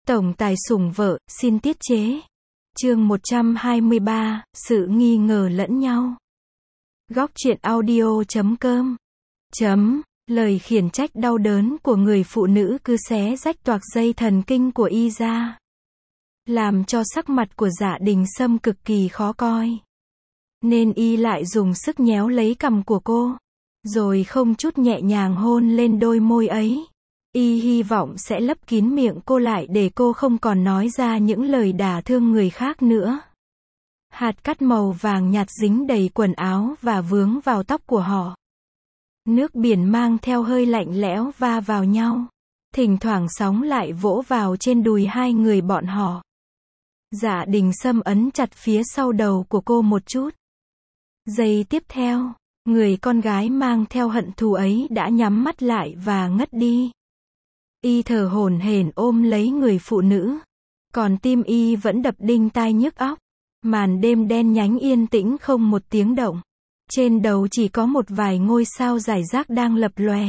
Tổng tài sủng vợ, xin tiết chế. Chương 123, sự nghi ngờ lẫn nhau. Góc truyện audio.com. Lời khiển trách đau đớn của người phụ nữ cứ xé rách toạc dây thần kinh của y ra, làm cho sắc mặt của Dạ Đình Sâm cực kỳ khó coi. Nên y lại dùng sức nhéo lấy cằm của cô, rồi không chút nhẹ nhàng hôn lên đôi môi ấy. Y hy vọng sẽ lấp kín miệng cô lại để cô không còn nói ra những lời đả thương người khác nữa. Hạt cát màu vàng nhạt dính đầy quần áo và vướng vào tóc của họ. Nước biển mang theo hơi lạnh lẽo va vào nhau. Thỉnh thoảng sóng lại vỗ vào trên đùi hai người bọn họ. Dạ Đình Sâm ấn chặt phía sau đầu của cô một chút. Giây tiếp theo, người con gái mang theo hận thù ấy đã nhắm mắt lại và ngất đi. Y thở hổn hển ôm lấy người phụ nữ. Còn tim y vẫn đập đinh tai nhức óc. Màn đêm đen nhánh yên tĩnh không một tiếng động. Trên đầu chỉ có một vài ngôi sao rải rác đang lập lòe.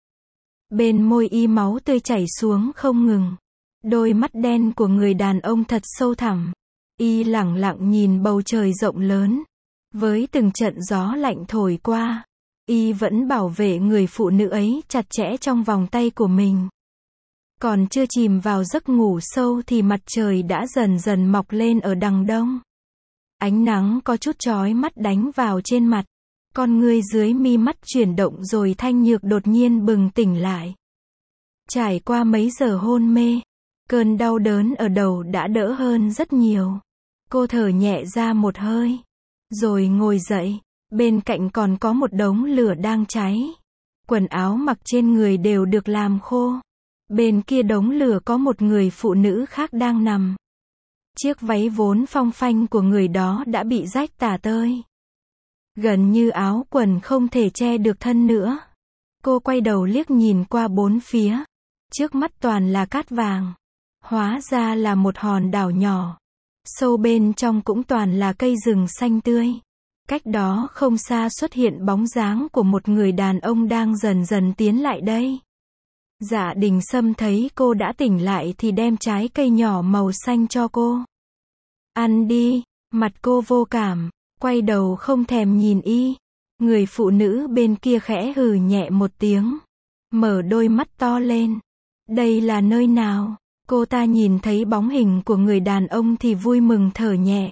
Bên môi y máu tươi chảy xuống không ngừng. Đôi mắt đen của người đàn ông thật sâu thẳm. Y lẳng lặng nhìn bầu trời rộng lớn. Với từng trận gió lạnh thổi qua, y vẫn bảo vệ người phụ nữ ấy chặt chẽ trong vòng tay của mình. Còn chưa chìm vào giấc ngủ sâu thì mặt trời đã dần dần mọc lên ở đằng đông. Ánh nắng có chút chói mắt đánh vào trên mặt. Con ngươi dưới mi mắt chuyển động rồi Thanh Nhược đột nhiên bừng tỉnh lại. Trải qua mấy giờ hôn mê, cơn đau đớn ở đầu đã đỡ hơn rất nhiều. Cô thở nhẹ ra một hơi, rồi ngồi dậy. Bên cạnh còn có một đống lửa đang cháy. Quần áo mặc trên người đều được làm khô. Bên kia đống lửa có một người phụ nữ khác đang nằm. Chiếc váy vốn phong phanh của người đó đã bị rách tả tơi. Gần như áo quần không thể che được thân nữa. Cô quay đầu liếc nhìn qua bốn phía. Trước mắt toàn là cát vàng. Hóa ra là một hòn đảo nhỏ. Sâu bên trong cũng toàn là cây rừng xanh tươi. Cách đó không xa xuất hiện bóng dáng của một người đàn ông đang dần dần tiến lại đây. Dạ Đình Sâm thấy cô đã tỉnh lại thì đem trái cây nhỏ màu xanh cho cô. Ăn đi. Mặt cô vô cảm, quay đầu không thèm nhìn y. Người phụ nữ bên kia khẽ hừ nhẹ một tiếng, mở đôi mắt to lên. Đây là nơi nào? Cô ta nhìn thấy bóng hình của người đàn ông thì vui mừng thở nhẹ.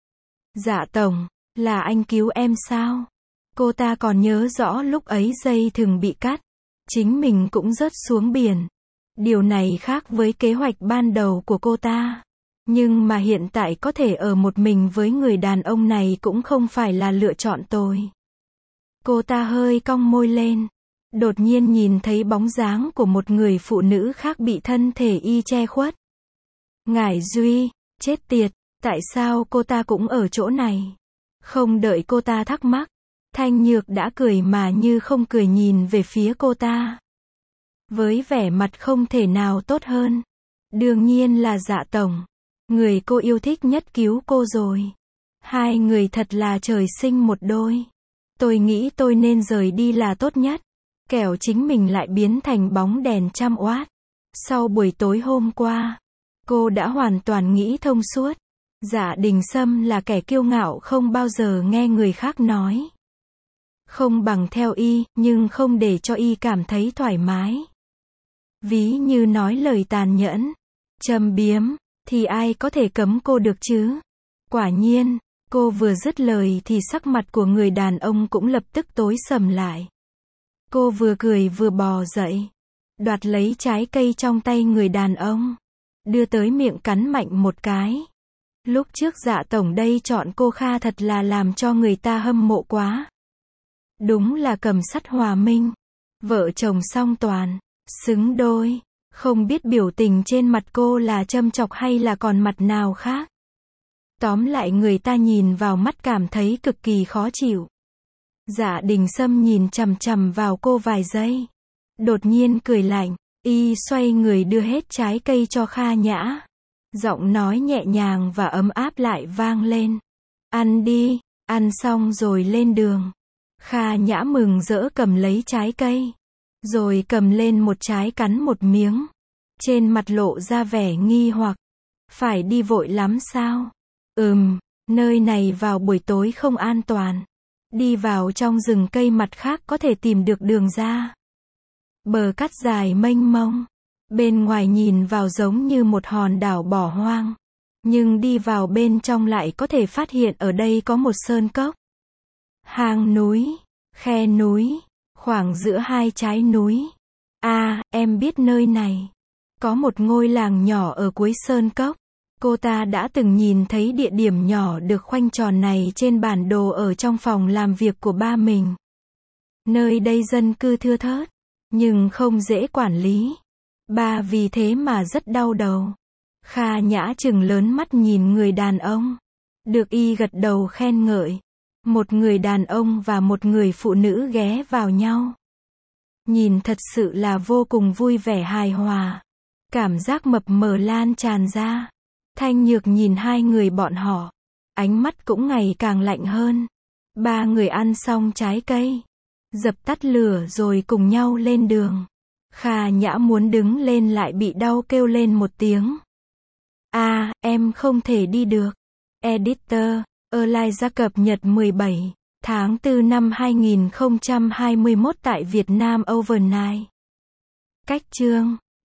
Dạ tổng, là anh cứu em sao? Cô ta còn nhớ rõ lúc ấy dây thừng bị cắt, chính mình cũng rớt xuống biển. Điều này khác với kế hoạch ban đầu của cô ta. Nhưng mà hiện tại có thể ở một mình với người đàn ông này cũng không phải là lựa chọn tồi. Cô ta hơi cong môi lên. Đột nhiên nhìn thấy bóng dáng của một người phụ nữ khác bị thân thể y che khuất. Ngải Duy, chết tiệt, tại sao cô ta cũng ở chỗ này? Không đợi cô ta thắc mắc, Thanh Nhược đã cười mà như không cười nhìn về phía cô ta. Với vẻ mặt không thể nào tốt hơn. Đương nhiên là Dạ tổng. Người cô yêu thích nhất cứu cô rồi. Hai người thật là trời sinh một đôi. Tôi nghĩ tôi nên rời đi là tốt nhất. Kẻo chính mình lại biến thành bóng đèn 100W. Sau buổi tối hôm qua, cô đã hoàn toàn nghĩ thông suốt. Dạ Đình Sâm là kẻ kiêu ngạo không bao giờ nghe người khác nói. Không bằng theo y, nhưng không để cho y cảm thấy thoải mái. Ví như nói lời tàn nhẫn, châm biếm, thì ai có thể cấm cô được chứ? Quả nhiên, cô vừa dứt lời thì sắc mặt của người đàn ông cũng lập tức tối sầm lại. Cô vừa cười vừa bò dậy, đoạt lấy trái cây trong tay người đàn ông, đưa tới miệng cắn mạnh một cái. Lúc trước Dạ tổng đây chọn cô Kha thật là làm cho người ta hâm mộ quá. Đúng là cầm sắt hòa minh, vợ chồng song toàn, xứng đôi. Không biết biểu tình trên mặt cô là châm chọc hay là còn mặt nào khác. Tóm lại người ta nhìn vào mắt cảm thấy cực kỳ khó chịu. Dạ Đình Sâm nhìn chằm chằm vào cô vài giây. Đột nhiên cười lạnh, y xoay người đưa hết trái cây cho Kha Nhã. Giọng nói nhẹ nhàng và ấm áp lại vang lên. Ăn đi, ăn xong rồi lên đường. Kha Nhã mừng rỡ cầm lấy trái cây. Rồi cầm lên một trái cắn một miếng. Trên mặt lộ ra vẻ nghi hoặc. Phải đi vội lắm sao? Nơi này vào buổi tối không an toàn. Đi vào trong rừng cây mặt khác có thể tìm được đường ra. Bờ cát dài mênh mông. Bên ngoài nhìn vào giống như một hòn đảo bỏ hoang. Nhưng đi vào bên trong lại có thể phát hiện ở đây có một sơn cốc. Hang núi, khe núi, khoảng giữa hai trái núi. Em biết nơi này. Có một ngôi làng nhỏ ở cuối sơn cốc. Cô ta đã từng nhìn thấy địa điểm nhỏ được khoanh tròn này trên bản đồ ở trong phòng làm việc của ba mình. Nơi đây dân cư thưa thớt, nhưng không dễ quản lý. Ba vì thế mà rất đau đầu. Kha Nhã trừng lớn mắt nhìn người đàn ông. Được y gật đầu khen ngợi. Một người đàn ông và một người phụ nữ ghé vào nhau. Nhìn thật sự là vô cùng vui vẻ hài hòa. Cảm giác mập mờ lan tràn ra. Thanh Nhược nhìn hai người bọn họ. Ánh mắt cũng ngày càng lạnh hơn. Ba người ăn xong trái cây. Dập tắt lửa rồi cùng nhau lên đường. Kha Nhã muốn đứng lên lại bị đau kêu lên một tiếng. Em không thể đi được. Editor, Elijah cập nhật 17 tháng 4 năm 2021 tại Việt Nam Overnight. Cách chương